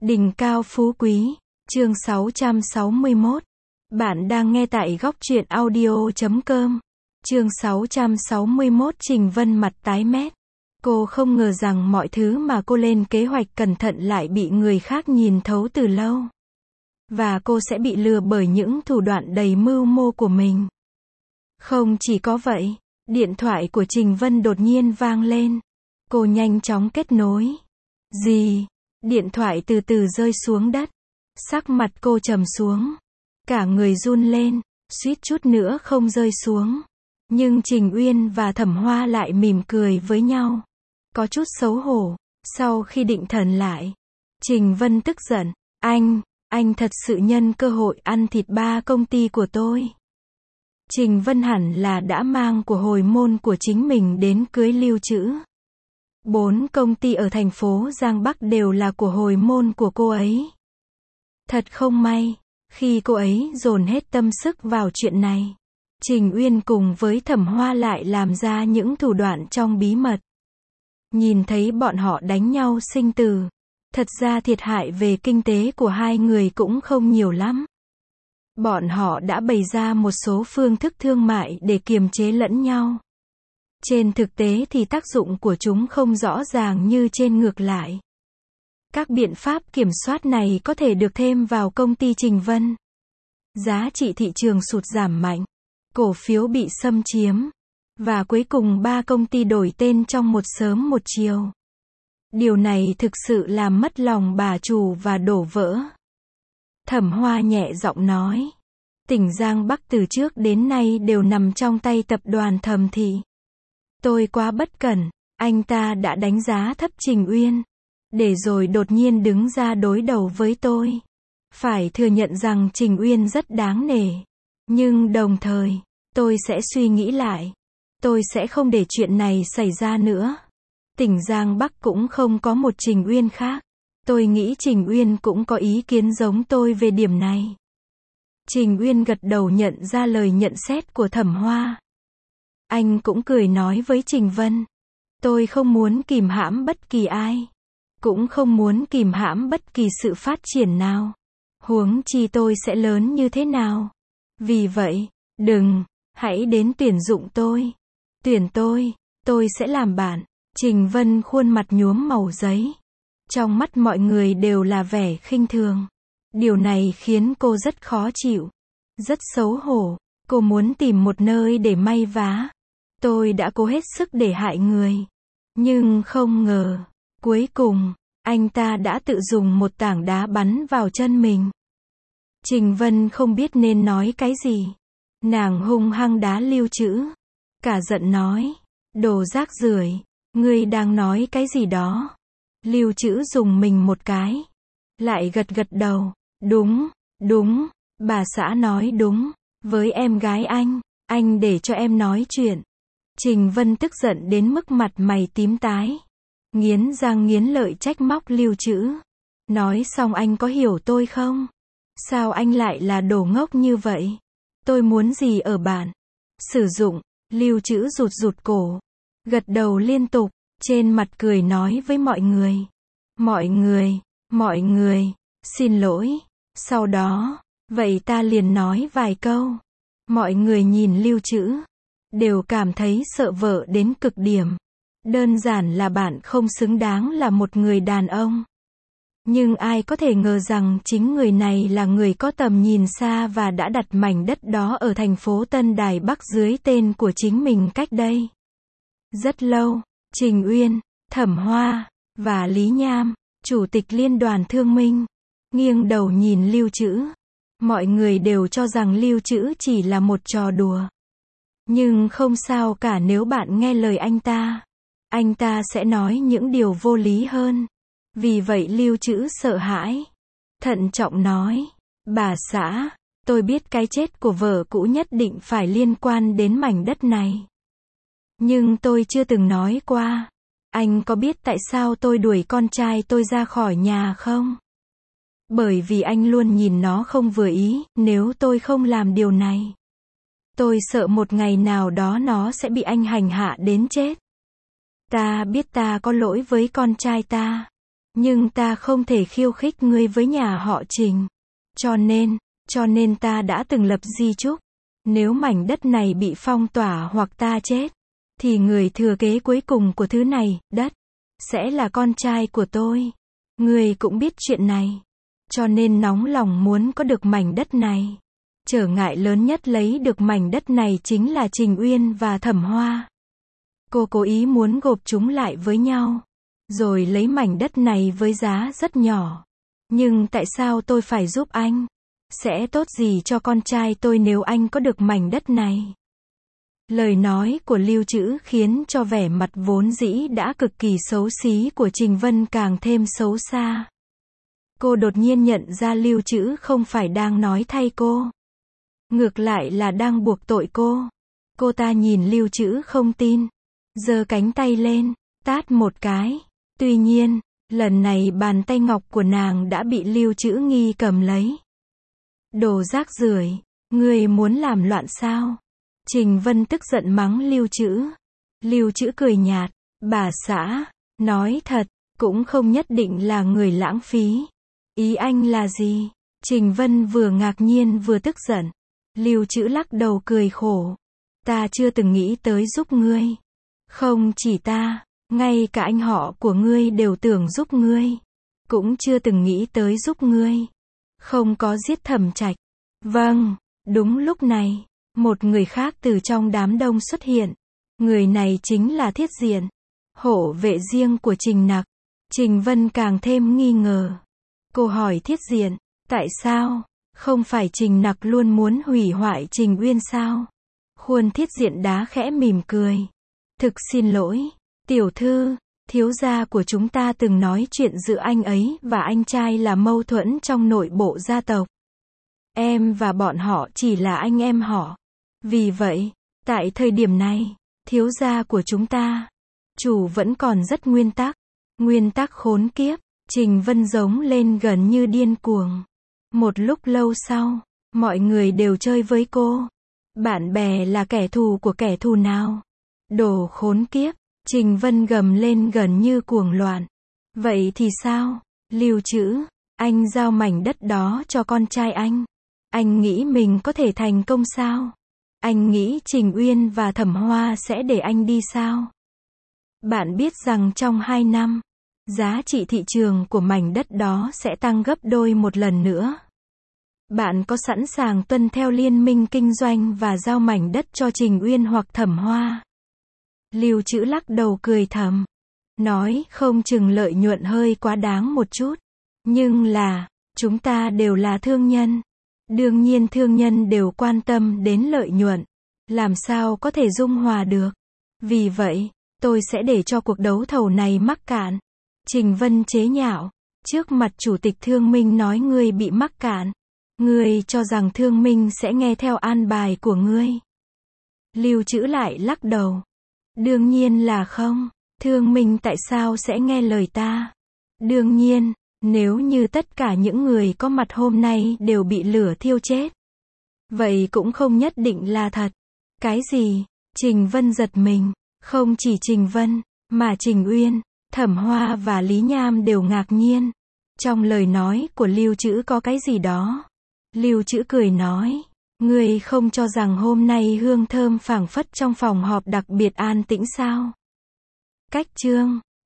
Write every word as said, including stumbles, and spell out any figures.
Đỉnh cao phú quý, chương sáu trăm sáu mươi mốt. Bạn đang nghe tại góc truyện audio chấm com. Chương sáu trăm sáu mươi mốt. Trình Vân mặt tái mét. Cô không ngờ rằng mọi thứ mà cô lên kế hoạch cẩn thận lại bị người khác nhìn thấu từ lâu. Và cô sẽ bị lừa bởi những thủ đoạn đầy mưu mô của mình. Không chỉ có vậy, điện thoại của Trình Vân đột nhiên vang lên. Cô nhanh chóng kết nối. Gì? Điện thoại từ từ rơi xuống đất. Sắc mặt cô trầm xuống. Cả người run lên, suýt chút nữa không rơi xuống. Nhưng Trình Uyên và Thẩm Hoa lại mỉm cười với nhau. Có chút xấu hổ. Sau khi định thần lại, Trình Vân tức giận. Anh, anh thật sự nhân cơ hội ăn thịt ba công ty của tôi. Trình Vân hẳn là đã mang của hồi môn của chính mình đến cưới Lưu Trữ. Bốn công ty ở thành phố Giang Bắc đều là của hồi môn của cô ấy. Thật không may, khi cô ấy dồn hết tâm sức vào chuyện này, Trình Uyên cùng với Thẩm Hoa lại làm ra những thủ đoạn trong bí mật. Nhìn thấy bọn họ đánh nhau sinh tử, thật ra thiệt hại về kinh tế của hai người cũng không nhiều lắm. Bọn họ đã bày ra một số phương thức thương mại để kiềm chế lẫn nhau. Trên thực tế thì tác dụng của chúng không rõ ràng như trên ngược lại. Các biện pháp kiểm soát này có thể được thêm vào công ty Trình Vân. Giá trị thị trường sụt giảm mạnh, cổ phiếu bị xâm chiếm, và cuối cùng ba công ty đổi tên trong một sớm một chiều. Điều này thực sự làm mất lòng bà chủ và đổ vỡ. Thẩm Hoa nhẹ giọng nói. Tỉnh Giang Bắc từ trước đến nay đều nằm trong tay tập đoàn Thẩm Thị. Tôi quá bất cẩn, anh ta đã đánh giá thấp Trình Uyên, để rồi đột nhiên đứng ra đối đầu với tôi. Phải thừa nhận rằng Trình Uyên rất đáng nể. Nhưng đồng thời, tôi sẽ suy nghĩ lại. Tôi sẽ không để chuyện này xảy ra nữa. Tỉnh Giang Bắc cũng không có một Trình Uyên khác. Tôi nghĩ Trình Uyên cũng có ý kiến giống tôi về điểm này. Trình Uyên gật đầu nhận ra lời nhận xét của Thẩm Hoa. Anh cũng cười nói với Trình Vân. Tôi không muốn kìm hãm bất kỳ ai. Cũng không muốn kìm hãm bất kỳ sự phát triển nào. Huống chi tôi sẽ lớn như thế nào. Vì vậy, đừng, hãy đến tuyển dụng tôi. Tuyển tôi, tôi sẽ làm bạn. Trình Vân khuôn mặt nhuốm màu giấy. Trong mắt mọi người đều là vẻ khinh thường. Điều này khiến cô rất khó chịu. Rất xấu hổ. Cô muốn tìm một nơi để may vá. Tôi đã cố hết sức để hại người. Nhưng không ngờ, cuối cùng, anh ta đã tự dùng một tảng đá bắn vào chân mình. Trình Vân không biết nên nói cái gì. Nàng hung hăng đá Lưu Trữ. Cả giận nói. Đồ rác rưởi, ngươi đang nói cái gì đó. Lưu Trữ dùng mình một cái. Lại gật gật đầu. Đúng, đúng, bà xã nói đúng. Với em gái anh, anh để cho em nói chuyện. Trình Vân tức giận đến mức mặt mày tím tái. Nghiến răng nghiến lợi trách móc Lưu Trữ. Nói xong anh có hiểu tôi không? Sao anh lại là đồ ngốc như vậy? Tôi muốn gì ở bạn? Sử dụng. Lưu Trữ rụt rụt cổ. Gật đầu liên tục. Trên mặt cười nói với mọi người. Mọi người, mọi người, xin lỗi. Sau đó, vậy ta liền nói vài câu. Mọi người nhìn Lưu Trữ, đều cảm thấy sợ vợ đến cực điểm. Đơn giản là bạn không xứng đáng là một người đàn ông. Nhưng ai có thể ngờ rằng chính người này là người có tầm nhìn xa và đã đặt mảnh đất đó ở thành phố Tân Đài Bắc dưới tên của chính mình cách đây rất lâu. Trình Uyên, Thẩm Hoa, và Lý Nham, Chủ tịch Liên đoàn Thương minh, nghiêng đầu nhìn Lưu Trữ. Mọi người đều cho rằng Lưu Trữ chỉ là một trò đùa. Nhưng không sao cả nếu bạn nghe lời anh ta. Anh ta sẽ nói những điều vô lý hơn. Vì vậy Lưu Trữ sợ hãi. Thận trọng nói. Bà xã, tôi biết cái chết của vợ cũ nhất định phải liên quan đến mảnh đất này. Nhưng tôi chưa từng nói qua. Anh có biết tại sao tôi đuổi con trai tôi ra khỏi nhà không? Bởi vì anh luôn nhìn nó không vừa ý. Nếu tôi không làm điều này, tôi sợ một ngày nào đó nó sẽ bị anh hành hạ đến chết. Ta biết ta có lỗi với con trai ta. Nhưng ta không thể khiêu khích ngươi với nhà họ Trình. Cho nên, cho nên ta đã từng lập di chúc. Nếu mảnh đất này bị phong tỏa hoặc ta chết, thì người thừa kế cuối cùng của thứ này, đất, sẽ là con trai của tôi. Ngươi cũng biết chuyện này. Cho nên nóng lòng muốn có được mảnh đất này. Trở ngại lớn nhất lấy được mảnh đất này chính là Trình Uyên và Thẩm Hoa. Cô cố ý muốn gộp chúng lại với nhau, rồi lấy mảnh đất này với giá rất nhỏ. Nhưng tại sao tôi phải giúp anh? Sẽ tốt gì cho con trai tôi nếu anh có được mảnh đất này? Lời nói của Lưu Trữ khiến cho vẻ mặt vốn dĩ đã cực kỳ xấu xí của Trình Vân càng thêm xấu xa. Cô đột nhiên nhận ra Lưu Trữ không phải đang nói thay cô. Ngược lại là đang buộc tội cô. Cô ta nhìn Lưu Trữ không tin. Giơ cánh tay lên, tát một cái. Tuy nhiên, lần này bàn tay ngọc của nàng đã bị Lưu Trữ nghi cầm lấy. Đồ rác rưởi, ngươi muốn làm loạn sao? Trình Vân tức giận mắng Lưu Trữ. Lưu Trữ cười nhạt, bà xã, nói thật, cũng không nhất định là người lãng phí. Ý anh là gì? Trình Vân vừa ngạc nhiên vừa tức giận. Lưu Trữ lắc đầu cười khổ. Ta chưa từng nghĩ tới giúp ngươi. Không chỉ ta, ngay cả anh họ của ngươi đều tưởng giúp ngươi. Cũng chưa từng nghĩ tới giúp ngươi. Không có giết Thẩm Trạch. Vâng, đúng lúc này, một người khác từ trong đám đông xuất hiện. Người này chính là Thiết Diện, hộ vệ riêng của Trình Nặc. Trình Vân càng thêm nghi ngờ. Cô hỏi Thiết Diện, tại sao? Không phải Trình Nặc luôn muốn hủy hoại Trình Uyên sao? Khuôn Thiết Diện đá khẽ mỉm cười. Thực xin lỗi, tiểu thư, thiếu gia của chúng ta từng nói chuyện giữa anh ấy và anh trai là mâu thuẫn trong nội bộ gia tộc. Em và bọn họ chỉ là anh em họ. Vì vậy, tại thời điểm này, thiếu gia của chúng ta, chủ vẫn còn rất nguyên tắc. Nguyên tắc khốn kiếp. Trình Vân giống lên gần như điên cuồng. Một lúc lâu sau, mọi người đều chơi với cô. Bạn bè là kẻ thù của kẻ thù nào? Đồ khốn kiếp. Trình Vân gầm lên gần như cuồng loạn. Vậy thì sao? Lưu Trữ, anh giao mảnh đất đó cho con trai anh. Anh nghĩ mình có thể thành công sao? Anh nghĩ Trình Uyên và Thẩm Hoa sẽ để anh đi sao? Bạn biết rằng trong hai năm, giá trị thị trường của mảnh đất đó sẽ tăng gấp đôi một lần nữa. Bạn có sẵn sàng tuân theo liên minh kinh doanh và giao mảnh đất cho Trình Uyên hoặc Thẩm Hoa? Lưu Trữ lắc đầu cười thầm. Nói không chừng lợi nhuận hơi quá đáng một chút. Nhưng là, chúng ta đều là thương nhân. Đương nhiên thương nhân đều quan tâm đến lợi nhuận. Làm sao có thể dung hòa được? Vì vậy, tôi sẽ để cho cuộc đấu thầu này mắc cạn. Trình Vân chế nhạo. Trước mặt chủ tịch Thương Minh nói ngươi bị mắc cạn. Ngươi cho rằng Thương Minh sẽ nghe theo an bài của ngươi. Lưu Trữ lại lắc đầu. Đương nhiên là không. Thương Minh tại sao sẽ nghe lời ta? Đương nhiên, nếu như tất cả những người có mặt hôm nay đều bị lửa thiêu chết, vậy cũng không nhất định là thật. Cái gì? Trình Vân giật mình. Không chỉ Trình Vân, mà Trình Uyên, Thẩm Hoa và Lý Nham đều ngạc nhiên. Trong lời nói của Lưu Trữ có cái gì đó. Lưu Trữ cười nói. Ngươi không cho rằng hôm nay hương thơm phảng phất trong phòng họp đặc biệt an tĩnh sao? Cách chương